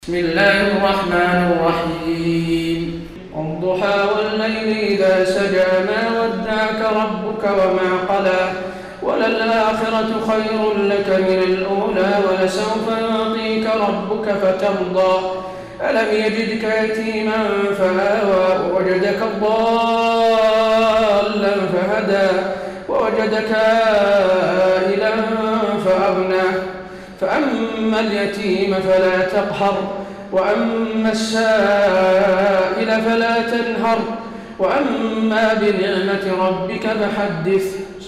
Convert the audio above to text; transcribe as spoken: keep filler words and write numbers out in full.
بسم الله الرحمن الرحيم والضحى والليل إذا سجى ما ودعك ربك وما قلى وللآخرة خير لك من الأولى ولسوف يعطيك ربك فترضى ألم يجدك يتيما فآوى ووجدك ضالا فهدى ووجدك عائلا فأغنى فأما اليتيم فلا تقهر وأما السائل فلا تنهر وأما بنعمة ربك فحدث